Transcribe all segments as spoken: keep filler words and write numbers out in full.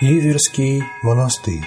Иверский монастырь.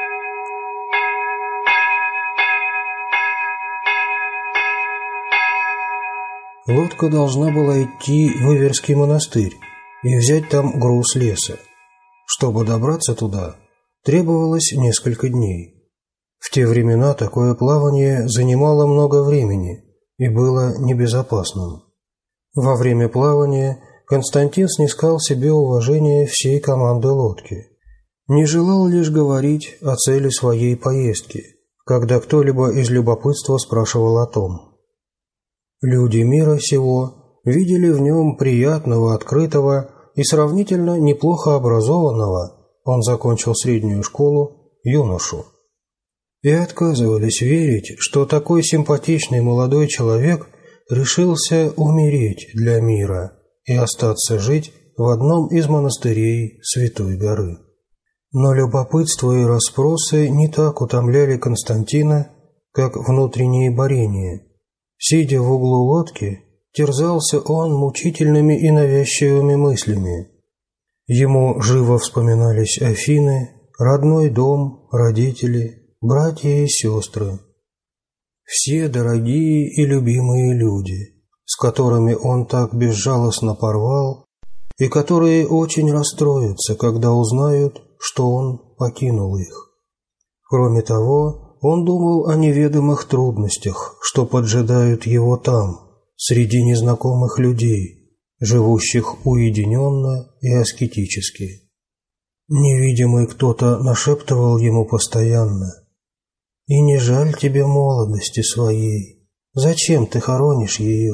Лодка должна была идти в Иверский монастырь и взять там груз леса. Чтобы добраться туда, требовалось несколько дней. В те времена такое плавание занимало много времени и было небезопасным. Во время плавания Константин снискал себе уважение всей команды лодки. Не желал лишь говорить о цели своей поездки, когда кто-либо из любопытства спрашивал о том. Люди мира сего видели в нем приятного, открытого и сравнительно неплохо образованного, он закончил среднюю школу, юношу. И отказывались верить, что такой симпатичный молодой человек решился умереть для мира и остаться жить в одном из монастырей Святой горы. Но любопытство и расспросы не так утомляли Константина, как внутренние борения. Сидя в углу лодки, терзался он мучительными и навязчивыми мыслями. Ему живо вспоминались Афины, родной дом, родители, братья и сестры. Все дорогие и любимые люди, с которыми он так безжалостно порвал, и которые очень расстроятся, когда узнают, что он покинул их. Кроме того, он думал о неведомых трудностях, что поджидают его там, среди незнакомых людей, живущих уединенно и аскетически. Невидимый кто-то нашептывал ему постоянно: «И не жаль тебе молодости своей, зачем ты хоронишь ее?»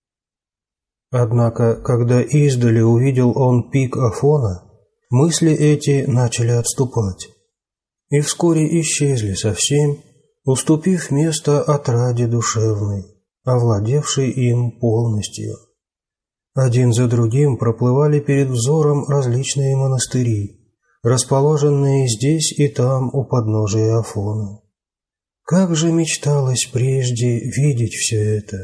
Однако, когда издали увидел он пик Афона, мысли эти начали отступать, и вскоре исчезли совсем, уступив место отраде душевной, овладевшей им полностью. Один за другим проплывали перед взором различные монастыри, расположенные здесь и там у подножия Афона. Как же мечталось прежде видеть все это!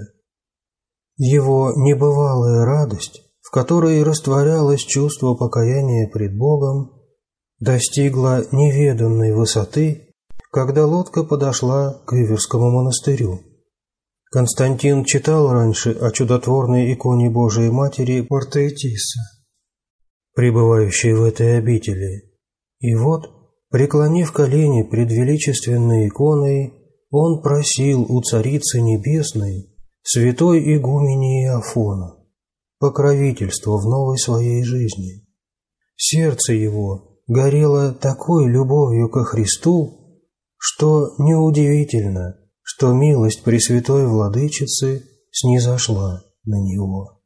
Его небывалая радость, в которой растворялось чувство покаяния пред Богом, достигла неведанной высоты, когда лодка подошла к Иверскому монастырю. Константин читал раньше о чудотворной иконе Божией Матери Портоэтиса, пребывающей в этой обители, и вот, преклонив колени пред величественной иконой, он просил у Царицы Небесной, святой игумении Афона, покровительства в новой своей жизни. Сердце его горело такой любовью ко Христу, что неудивительно, что милость Пресвятой Владычицы снизошла на него.